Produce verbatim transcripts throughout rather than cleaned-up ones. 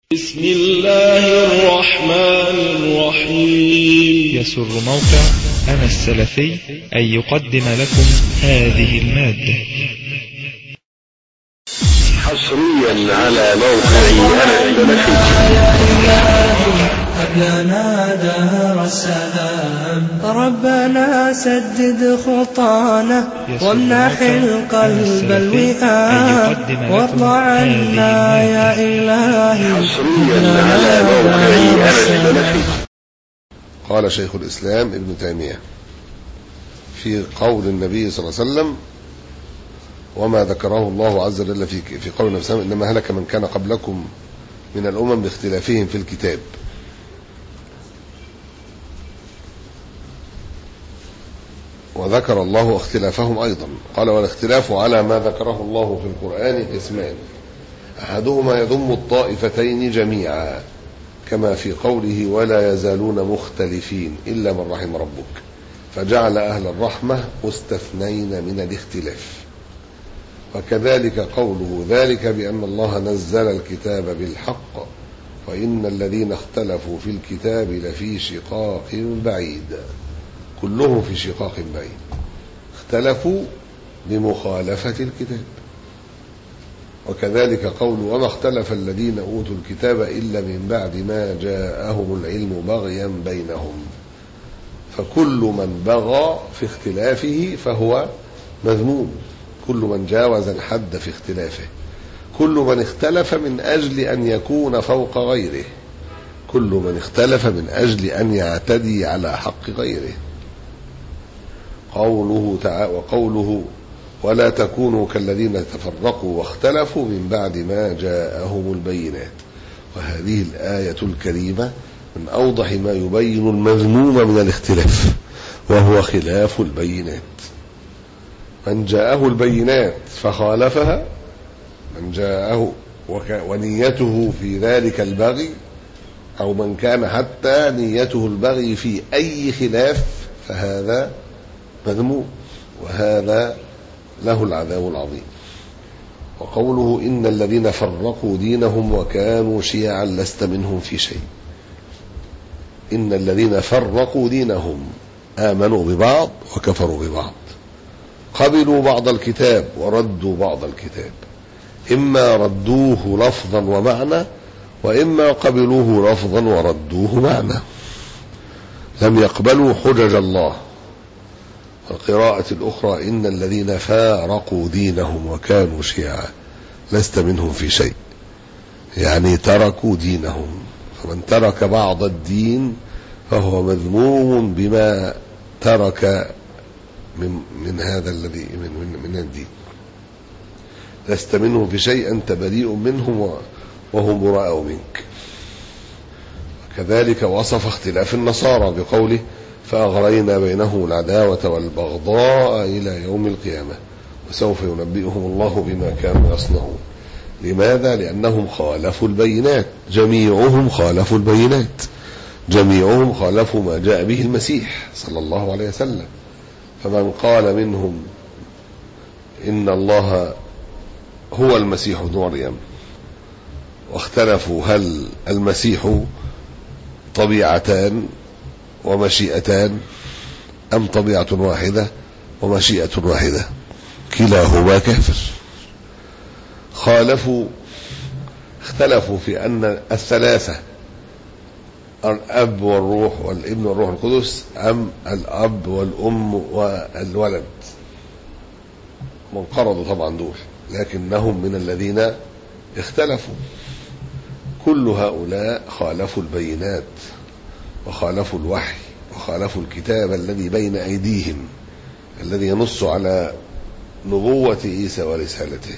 بسم الله الرحمن الرحيم. يسر موقع أنا السلفي أن يقدم لكم هذه المادة حصريا على موقع أنا السلفي. لنا دار السلام ربنا سدد خطانا وامنح القلب الوئام وارض عنا يا إلهي. حصريا على موقع أنا السلفي. قال شيخ الإسلام ابن تيمية في قول النبي صلى الله عليه وسلم وما ذكره الله عز وجل في في قول النبي صلى الله عليه وسلم إنما هلك من كان قبلكم من الأمم باختلافهم في الكتاب. وذكر الله اختلافهم أيضا، قال والاختلاف على ما ذكره الله في القرآن قسمان، أحدهما يضم الطائفتين جميعا كما في قوله ولا يزالون مختلفين إلا من رحم ربك، فجعل أهل الرحمة مستثنين من الاختلاف. وكذلك قوله ذلك بأن الله نزل الكتاب بالحق وإن الذين اختلفوا في الكتاب لفي شقاق بعيد، كلهم في شقاق بعيد، اختلفوا بمخالفة الكتاب. وكذلك قول وما اختلف الذين أوتوا الكتاب إلا من بعد ما جاءهم العلم بغيا بينهم، فكل من بغى في اختلافه فهو مذموم، كل من جاوز الحد في اختلافه، كل من اختلف من أجل أن يكون فوق غيره، كل من اختلف من أجل أن يعتدي على حق غيره. قوله تعالى وقوله ولا تكونوا كالذين تفرقوا واختلفوا من بعد ما جاءهم البينات. وهذه الآية الكريمة من أوضح ما يبين المذموم من الاختلاف، وهو خلاف البينات. من جاءه البينات فخالفها، من جاءه ونيته في ذلك البغي، أو من كان حتى نيته البغي في أي خلاف، فهذا مذموم، وهذا له العذاب العظيم. وقوله إن الذين فرقوا دينهم وكانوا شيعا لست منهم في شيء، إن الذين فرقوا دينهم آمنوا ببعض وكفروا ببعض، قبلوا بعض الكتاب وردوا بعض الكتاب، إما ردوه لفظا ومعنى وإما قبلوه لفظا وردوه معنى، لم يقبلوا حجج الله. القراءة الأخرى إن الذين فارقوا دينهم وكانوا شيعا لست منهم في شيء، يعني تركوا دينهم، فمن ترك بعض الدين فهو مذموم بما ترك من, من هذا الذي من, من, من الدين. لست منهم في شيء أنت بريء منهم وهم براء منك. كذلك وصف اختلاف النصارى بقوله فأغرينا بينهم العداوة والبغضاء إلى يوم القيامة وسوف ينبئهم الله بما كانوا يصنعون. لماذا؟ لأنهم خالفوا البينات، جميعهم خالفوا البينات، جميعهم خالفوا ما جاء به المسيح صلى الله عليه وسلم. فمن قال منهم إن الله هو المسيح ابن مريم، واختلفوا هل المسيح طبيعتان ومشيئتان أم طبيعة واحدة ومشيئة واحدة، كلاهما كافر. خالفوا اختلفوا في أن الثلاثة الأب والروح والابن والروح القدس أم الأب والأم والولد، منقرضوا طبعا دول، لكنهم من الذين اختلفوا. كل هؤلاء خالفوا البينات وخالفوا الوحي وخالفوا الكتاب الذي بين أيديهم الذي ينص على نبوة عيسى ورسالته،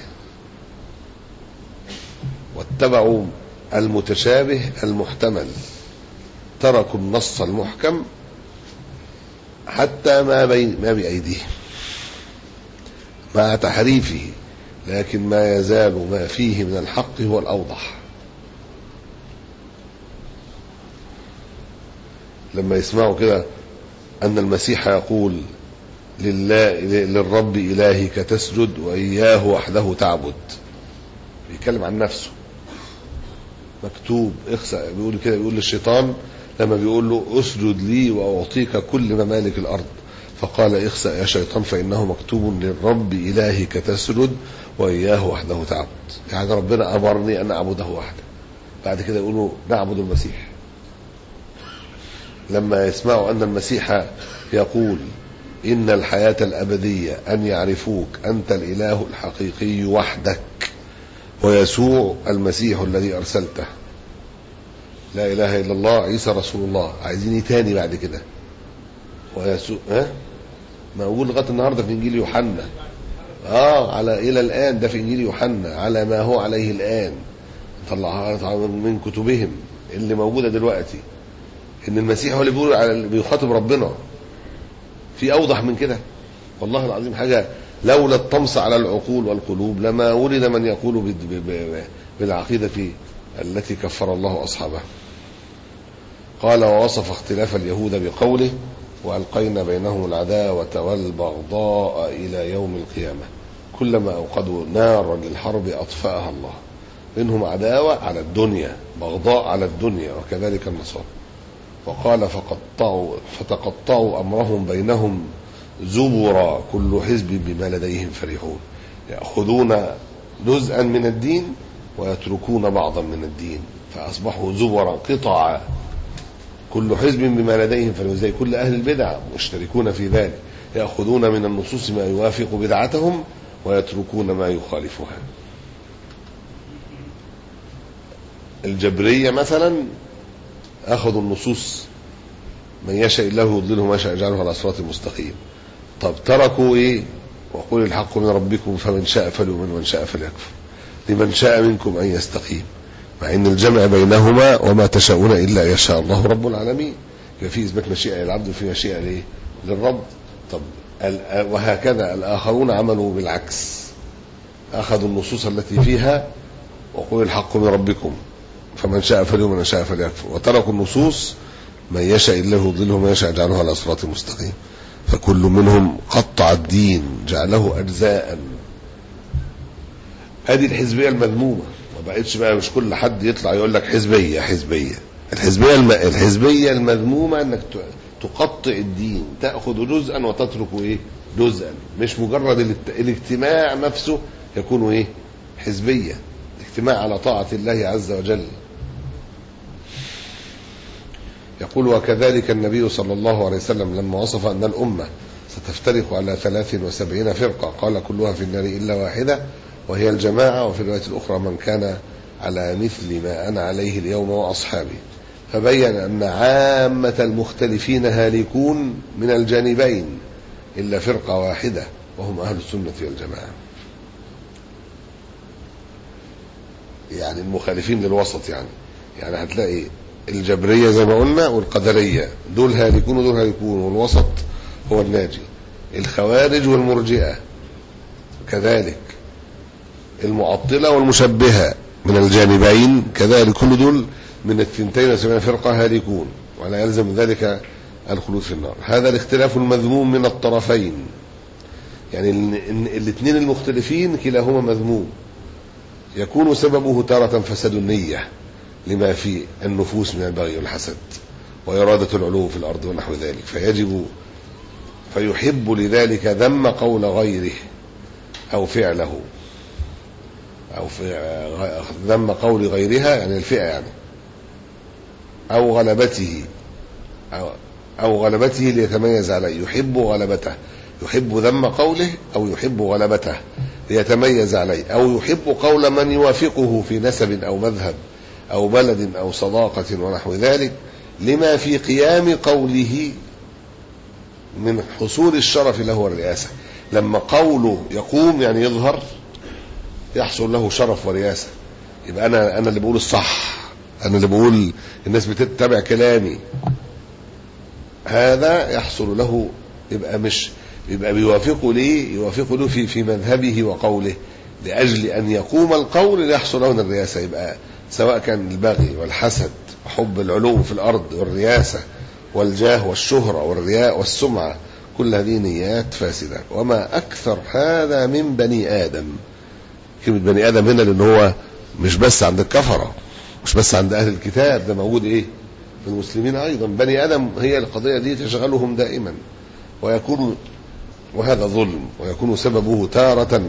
واتبعوا المتشابه المحتمل، تركوا النص المحكم حتى ما بين ما بأيديهم مع تحريفه، لكن ما يزال ما فيه من الحق هو الأوضح. لما يسمعوا كده أن المسيح يقول لله للرب إلهك تسجد وإياه وحده تعبد، بيتكلم عن نفسه، مكتوب اخسأ، بيقول كده، بيقول للشيطان لما بيقول له اسجد لي وأعطيك كل ممالك الأرض، فقال اخسأ يا شيطان فإنه مكتوب للرب إلهك تسجد وإياه وحده تعبد. يعني ربنا أمرني أن أعبده وحده. بعد كده يقولوا نعبد المسيح. لما يسمعوا أن المسيح يقول إن الحياة الأبدية أن يعرفوك أنت الإله الحقيقي وحدك ويسوع المسيح الذي أرسلته، لا إله إلا الله عيسى رسول الله، عايزين تاني بعد كده؟ ويسوع ها موجود لغاية النهاردة في إنجيل يوحنا، آه على إلى الآن، ده في إنجيل يوحنا على ما هو عليه الآن، طلعها من كتبهم اللي موجودة دلوقتي، إن المسيح هو اللي بيقول على بيخاطب ربنا. في أوضح من كده؟ والله العظيم حاجة لولا الطمس على العقول والقلوب لما ولد من يقول بالعقيدة التي كفر الله أصحابه. قال ووصف اختلاف اليهود بقوله وألقينا بينهم العداوة والبغضاء إلى يوم القيامة كلما أوقدوا نارا للحرب أطفأها الله. منهم عداوة على الدنيا، بغضاء على الدنيا، وكذلك النصارى. وقال فقطعوا فتقطعوا أمرهم بينهم زبرا كل حزب بما لديهم فرحون. يأخذون جزءا من الدين ويتركون بعضا من الدين فأصبحوا زبرا قطعا كل حزب بما لديهم فرحون، زي كل أهل البدع مشتركون في ذلك، يأخذون من النصوص ما يوافق بدعتهم ويتركون ما يخالفها. الجبرية مثلا أخذوا النصوص من يشاء الله يضلله ما يشاء يجعله على صراط مستقيم. طب تركوا إيه؟ وقل الحق من ربكم فمن شاء فليؤمن ومن شاء فليكفر لمن شاء منكم أن يستقيم، مع إن الجمع بينهما وما تشاءون إلا يشاء الله رب العالمين. في إثبات مشيئة للعبد وفي مشيئة ليه؟ للرب. طب وهكذا الآخرون عملوا بالعكس، أخذوا النصوص التي فيها وقل الحق من ربكم فمن شاء فليؤمن ومن شاء فليكفر، وتركوا النصوص من يشاء الله يضله ومن يشاء يجعله على صراط مستقيم. فكل منهم قطع الدين جعله أجزاء. هذه الحزبية المذمومة، ما بقتش بقى مش كل حد يطلع يقول لك حزبية حزبية الحزبية الم... الحزبية المذمومة انك تقطع الدين، تأخذ جزءا وتترك ايه جزءا، مش مجرد الات... الاجتماع نفسه يكون ايه حزبية، اجتماع على طاعة الله عز وجل. يقول وكذلك النبي صلى الله عليه وسلم لما وصف أن الأمة ستفترق على ثلاث وسبعين فرقة قال كلها في النار إلا واحدة وهي الجماعة، وفي الرواية الأخرى من كان على مثل ما أنا عليه اليوم وأصحابي، فبين أن عامة المختلفين هالكون من الجانبين إلا فرقة واحدة وهم أهل السنة والجماعة. يعني المخالفين للوسط، يعني يعني هتلاقي الجبرية زي ما قلنا والقدرية دول هالكون ودول هالكون، والوسط هو الناجي. الخوارج والمرجئة كذلك، المعطلة والمشبهة من الجانبين كذلك، كل دول من الثنتين وسبعين فرقة هالكون، ولا يلزم من ذلك الخلود في النار. هذا الاختلاف المذموم من الطرفين، يعني الاثنين المختلفين كلاهما مذموم، يكون سببه تارة فساد النية لما في النفوس من البغي والحسد وإرادة العلو في الأرض ونحو ذلك، فيجب فيحب لذلك ذم قول غيره أو فعله، أو ذم قول غيرها يعني الفئة يعني، أو غلبته أو, أو غلبته ليتميز عليه. يحب غلبته، يحب ذم قوله أو يحب غلبته ليتميز عليه، أو يحب قول من يوافقه في نسب أو مذهب أو بلد أو صداقة ونحو ذلك لما في قيام قوله من حصول الشرف له والرئاسة. لما قوله يقوم يعني يظهر يحصل له شرف ورئاسة، يبقى أنا أنا اللي بقول الصح، أنا اللي بقول الناس بتتبع كلامي، هذا يحصل له، يبقى مش يبقى بيوافقه ليه؟ يوافقه له في في مذهبه وقوله لأجل أن يقوم القول ليحصل له الرئاسة. يبقى سواء كان البغي والحسد وحب العلو في الأرض والرياسة والجاه والشهرة والرياء والسمعة، كل هذه نيات فاسدة. وما أكثر هذا من بني آدم. كلمة بني آدم هنا لأن هو مش بس عند الكفرة، مش بس عند أهل الكتاب، ده موجود إيه في المسلمين أيضا. بني آدم هي القضية دي تشغلهم دائما، ويكون وهذا ظلم، ويكون سببه تارة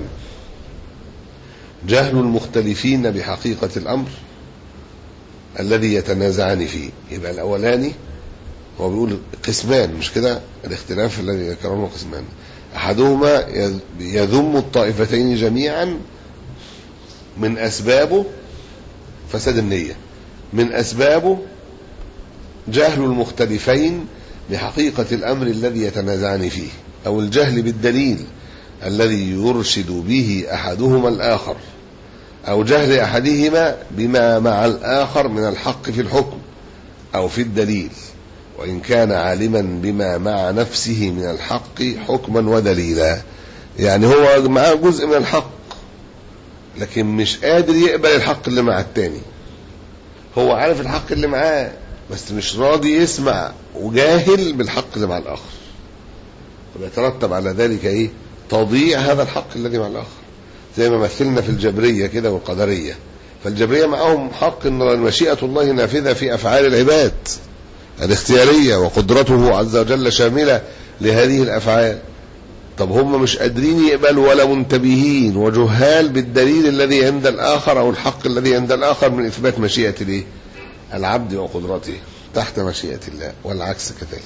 جهل المختلفين بحقيقة الأمر الذي يتنازعان فيه. يبقى الأولاني هو بيقول قسمان، مش كده؟ الاختلاف الذي ذكرونه قسمان، أحدهما يذم الطائفتين جميعا من أسبابه فساد النية، من أسبابه جهل المختلفين بحقيقة الأمر الذي يتنازعان فيه، أو الجهل بالدليل الذي يرشد به أحدهما الآخر، أو جهل أحدهما بما مع الآخر من الحق في الحكم أو في الدليل، وإن كان عالما بما مع نفسه من الحق حكما ودليلا. يعني هو معاه جزء من الحق لكن مش قادر يقبل الحق اللي مع التاني، هو عارف الحق اللي معاه بس مش راضي يسمع، وجاهل بالحق اللي مع الآخر، ويترتب على ذلك ايه؟ تضييع هذا الحق الذي مع الآخر. زي ما مثلنا في الجبرية كده والقدرية، فالجبرية معهم حق ان مشيئة الله نافذة في أفعال العباد الاختيارية، وقدرته عز وجل شاملة لهذه الأفعال. طب هم مش قادرين يقبلوا ولا منتبهين وجهال بالدليل الذي عند الآخر أو الحق الذي عند الآخر من إثبات مشيئة الايه؟ العبد وقدرته تحت مشيئة الله، والعكس كذلك.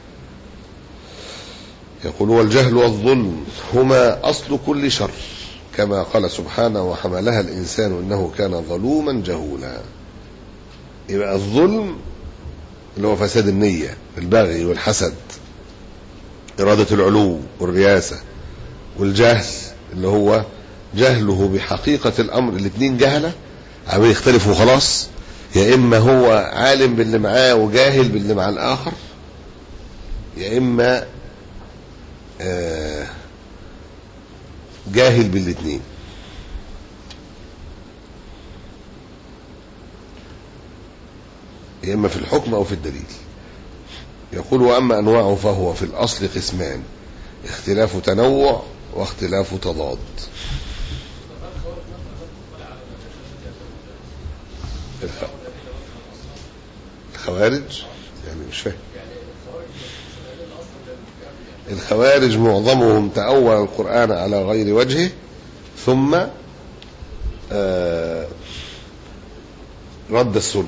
يقول والجهل والظلم هما أصل كل شر، كما قال سبحانه وحملها الإنسان إنه كان ظلوما جهولا. يبقى الظلم اللي هو فساد النية، البغي والحسد، إرادة العلو والرياسة، والجهل اللي هو جهله بحقيقة الأمر. الاثنين جهلة عمال يختلفوا خلاص، يا إما هو عالم باللي معاه وجاهل باللي مع الآخر، يا إما آه جاهل بالاثنين. يا إما في الحكم أو في الدليل. يقول وأما أنواعه فهو في الأصل قسمان، اختلاف تنوع واختلاف تضاد. الخوارج يعني مش فاهم. الخوارج معظمهم تأول القرآن على غير وجهه، ثم آه رد السنة.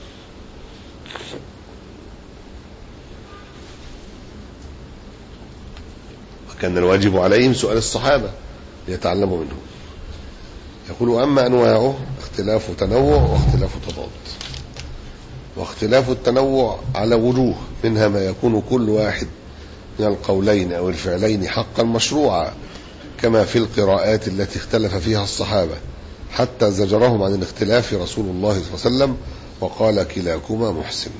وكان الواجب عليهم سؤال الصحابة ليتعلموا منهم. يقول أما أنواعه اختلاف تنوع واختلاف تضاد. واختلاف التنوع على وجوه، منها ما يكون كل واحد من القولين أو الفعلين حقا مشروعا، كما في القراءات التي اختلف فيها الصحابة حتى زجرهم عن الاختلاف رسول الله صلى الله عليه وسلم وقال كلاكما محسن.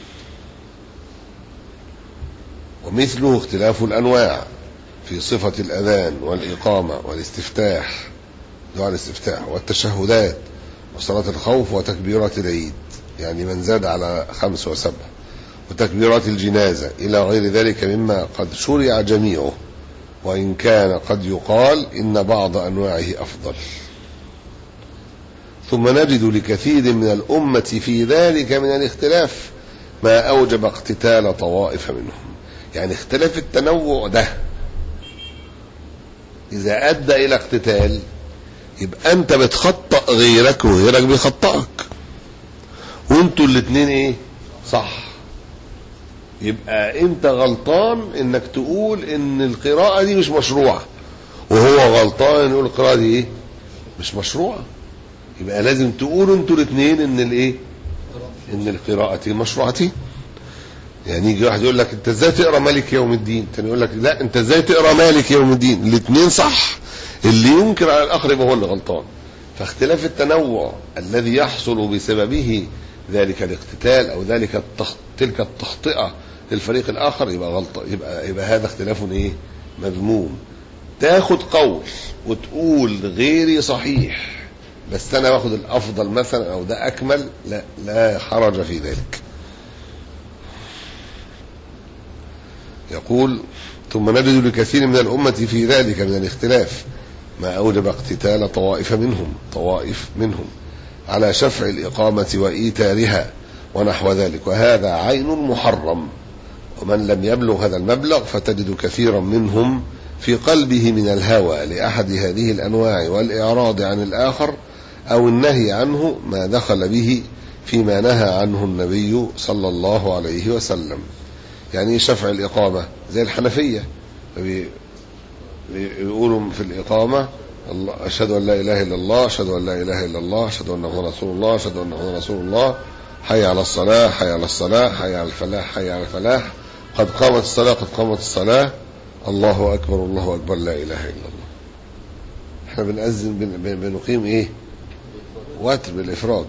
ومثله اختلاف الأنواع في صفة الأذان والإقامة والاستفتاح، دعاء الاستفتاح، والتشهدات وصلاة الخوف وتكبيرات العيد، يعني من زاد على خمس وسبع، وتكبيرات الجنازة إلى غير ذلك مما قد شرع جميعه، وإن كان قد يقال إن بعض أنواعه أفضل. ثم نجد لكثير من الأمة في ذلك من الاختلاف ما أوجب اقتتال طوائف منهم. يعني اختلاف التنوع ده إذا أدى إلى اقتتال يبقى أنت بتخطأ غيرك وغيرك بيخطئك، وانتوا الاثنين ايه صح. يبقى انت غلطان انك تقول ان القراءة دي مش مشروعة، وهو غلطان يقول القراءة دي ايه مش مشروعة. يبقى لازم تقولوا انتوا الاثنين ان الايه ان القراءة مشروعتين. يعني يجي واحد يقول لك انت ازاي تقرا مالك يوم الدين، تاني يقول لك لا انت ازاي تقرا مالك يوم الدين. الاثنين صح، اللي ينكر على الاخر يبقى هو اللي غلطان. فاختلاف التنوع الذي يحصل بسببه ذلك الاقتتال او ذلك التخط... تلك التخطئة للفريق الاخر يبقى غلطة، يبقى يبقى هذا اختلاف ايه مذموم. تاخد قول وتقول غيري صحيح بس انا باخد الافضل مثلا او ده اكمل، لا لا حرج في ذلك. يقول ثم نجد لكثير من الأمة في ذلك من الاختلاف ما أوجب اقتتال طوائف منهم طوائف منهم على شفع الإقامة وإيتارها ونحو ذلك، وهذا عين محرم. ومن لم يبلغ هذا المبلغ فتجد كثيرا منهم في قلبه من الهوى لأحد هذه الأنواع والإعراض عن الآخر أو النهي عنه ما دخل به فيما نهى عنه النبي صلى الله عليه وسلم. يعني شفع الإقامة زي الحنفية بيقولوا في الإقامة أشهد أن لا إله إلا الله، أشهد أن لا إله إلا الله، أشهد أن محمدا رسول الله، أشهد أن محمدا رسول الله، حي على الصلاة، حي على الصلاة، حي على الفلاح، حي على الفلاح، قد قامت الصلاة، قد قامت الصلاة، الله أكبر الله أكبر، لا إله إلا الله. احنا بنأذن بن بنقيم ايه؟ وتر بالإفراد.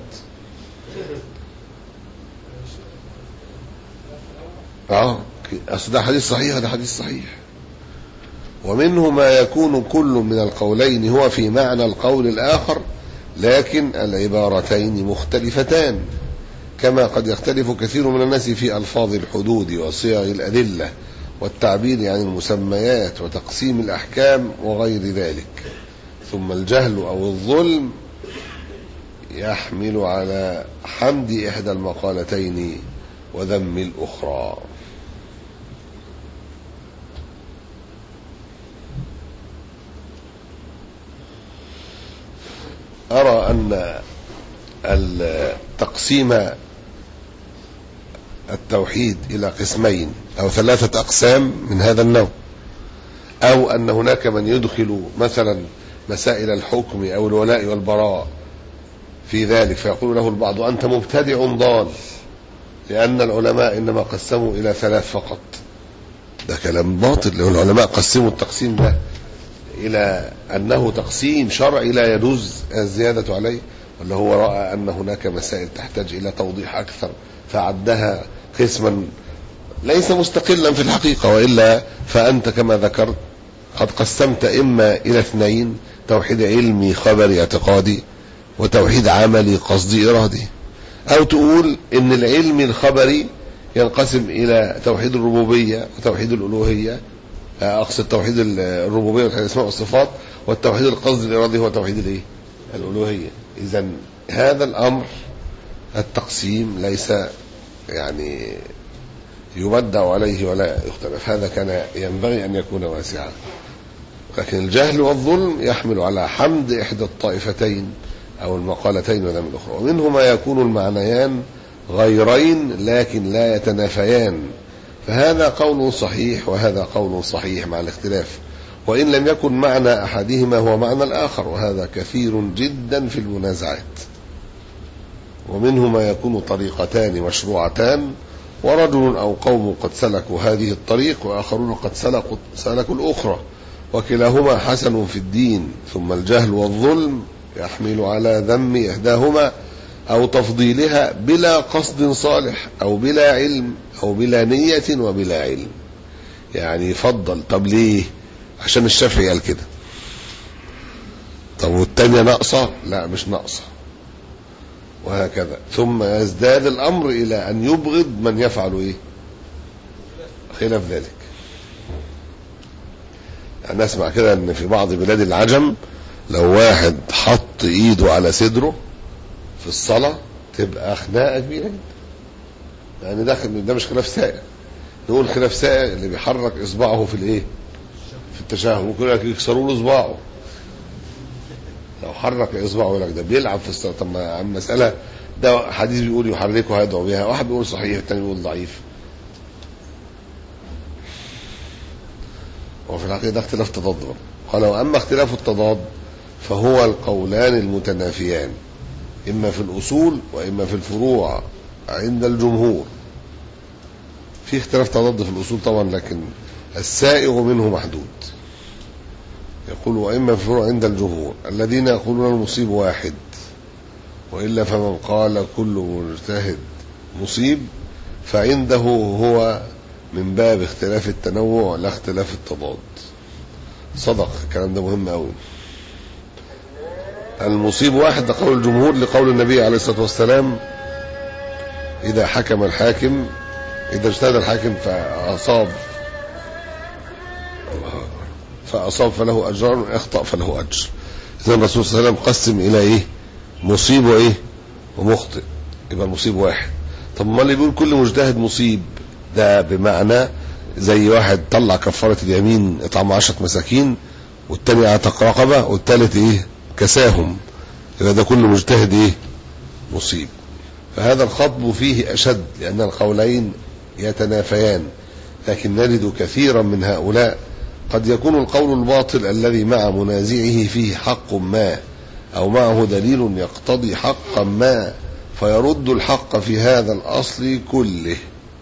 اه اصل ده حديث صحيح، ده حديث صحيح. ومنه ما يكون كل من القولين هو في معنى القول الآخر لكن العبارتين مختلفتان، كما قد يختلف كثير من الناس في ألفاظ الحدود وصيغ الأدلة والتعبير عن المسميات وتقسيم الأحكام وغير ذلك. ثم الجهل أو الظلم يحمل على حمد إحدى المقالتين وذم الأخرى. أرى أن التقسيم التوحيد إلى قسمين أو ثلاثة أقسام من هذا النوع، أو أن هناك من يدخل مثلا مسائل الحكم أو الولاء والبراء في ذلك فيقول له البعض أنت مبتدع ضال، لأن العلماء إنما قسموا إلى ثلاث فقط. ده كلام باطل. العلماء قسموا التقسيم ده إلى أنه تقسيم شرعي لا يجوز الزيادة عليه، ولا هو رأى أن هناك مسائل تحتاج إلى توضيح أكثر فعدها قسما ليس مستقلا في الحقيقة، وإلا فأنت كما ذكرت قد قسمت إما إلى اثنين: توحيد علمي خبري اعتقادي، وتوحيد عملي قصدي إرادي. أو تقول إن العلم الخبري ينقسم إلى توحيد الربوبية وتوحيد الألوهية، أقصد توحيد الربوبية وتوحيد الأسماء والصفات، والتوحيد القصدي الإرادي هو توحيد الإيه؟ الألوهية. إذن هذا الأمر التقسيم ليس يعني يبدع عليه ولا يختلف، هذا كان ينبغي أن يكون واسعا. لكن الجهل والظلم يحمل على حمد إحدى الطائفتين أو المقالتين وذم الأخرى. ومنه ما يكون المعنيان غيرين لكن لا يتنافيان، فهذا قول صحيح وهذا قول صحيح مع الاختلاف، وإن لم يكن معنى أحدهما هو معنى الآخر، وهذا كثير جدا في المنازعات. ومنه ما يكون طريقتان مشروعتان، ورجل أو قوم قد سلكوا هذه الطريق وآخرون قد سلكوا, سلكوا الأخرى، وكلاهما حسن في الدين. ثم الجهل والظلم يحمل على ذم إحداهما أو تفضيلها بلا قصد صالح أو بلا علم أو بلا نية وبلا علم. يعني يفضل، طب ليه؟ عشان الشافعي قال كده. طب والتانية ناقصة؟ لا مش ناقصة، وهكذا. ثم يزداد الأمر إلى أن يبغض من يفعل إيه؟ خلاف ذلك. يعني نسمع كده أن في بعض بلاد العجم لو واحد حط إيده على صدره في الصلاة تبقى خناقة كبيرة جدا. يعني ده ده مش خلاف سائغ، نقول خلاف سائغ اللي بيحرك إصبعه في الإيه؟ في التشهد، ممكن يكسروا له إصبعه لو حرك إصبعه، يقول لك ده بيلعب في الصلاة. طب ما المسألة ده حديث بيقول يحركه هيدعو بها، واحد بيقول صحيح الثاني بيقول ضعيف، وفي الحقيقة ده اختلاف تضاد. قال وأما اختلاف التضاد فهو القولان المتنافيان إما في الأصول وإما في الفروع عند الجمهور. في اختلاف تضاد في الأصول طبعا، لكن السائغ منه محدود. يقول وإما في الفروع عند الجمهور الذين يقولون المصيب واحد، وإلا فمن قال كل مجتهد مصيب فعنده هو من باب اختلاف التنوع لا اختلاف التضاد. صدق الكلام ده مهم قوي. المصيب واحد ده قول الجمهور لقول النبي عليه الصلاة والسلام إذا حكم الحاكم، إذا اجتهد الحاكم فأصاب فأصاب فله أجر، اخطأ فله أجر. إذن الرسول صلى الله عليه وسلم قسم إلى إيه؟ مصيب وإيه؟ ومخطئ يبقى المصيب واحد. طب ما اللي بيقول كل مجتهد مصيب ده بمعنى زي واحد طلع كفارة اليمين اطعم عشرة مساكين والتاني اعتق رقبة والتالت ايه كساهم، يبقى ده كل مجتهد ايه مصيب. فهذا الخطب فيه أشد لأن القولين يتنافيان، لكن نجد كثيرا من هؤلاء قد يكون القول الباطل الذي مع منازعه فيه حق ما أو معه دليل يقتضي حقا ما فيرد الحق في هذا الأصل كله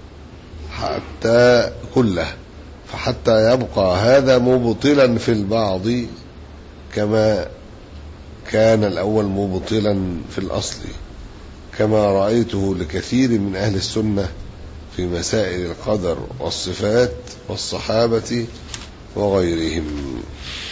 حتى كله فحتى يبقى هذا مبطلا في البعض كما كان الأول مبطلا في الأصل، كما رأيته لكثير من أهل السنة في مسائل القدر والصفات والصحابة وغيرهم.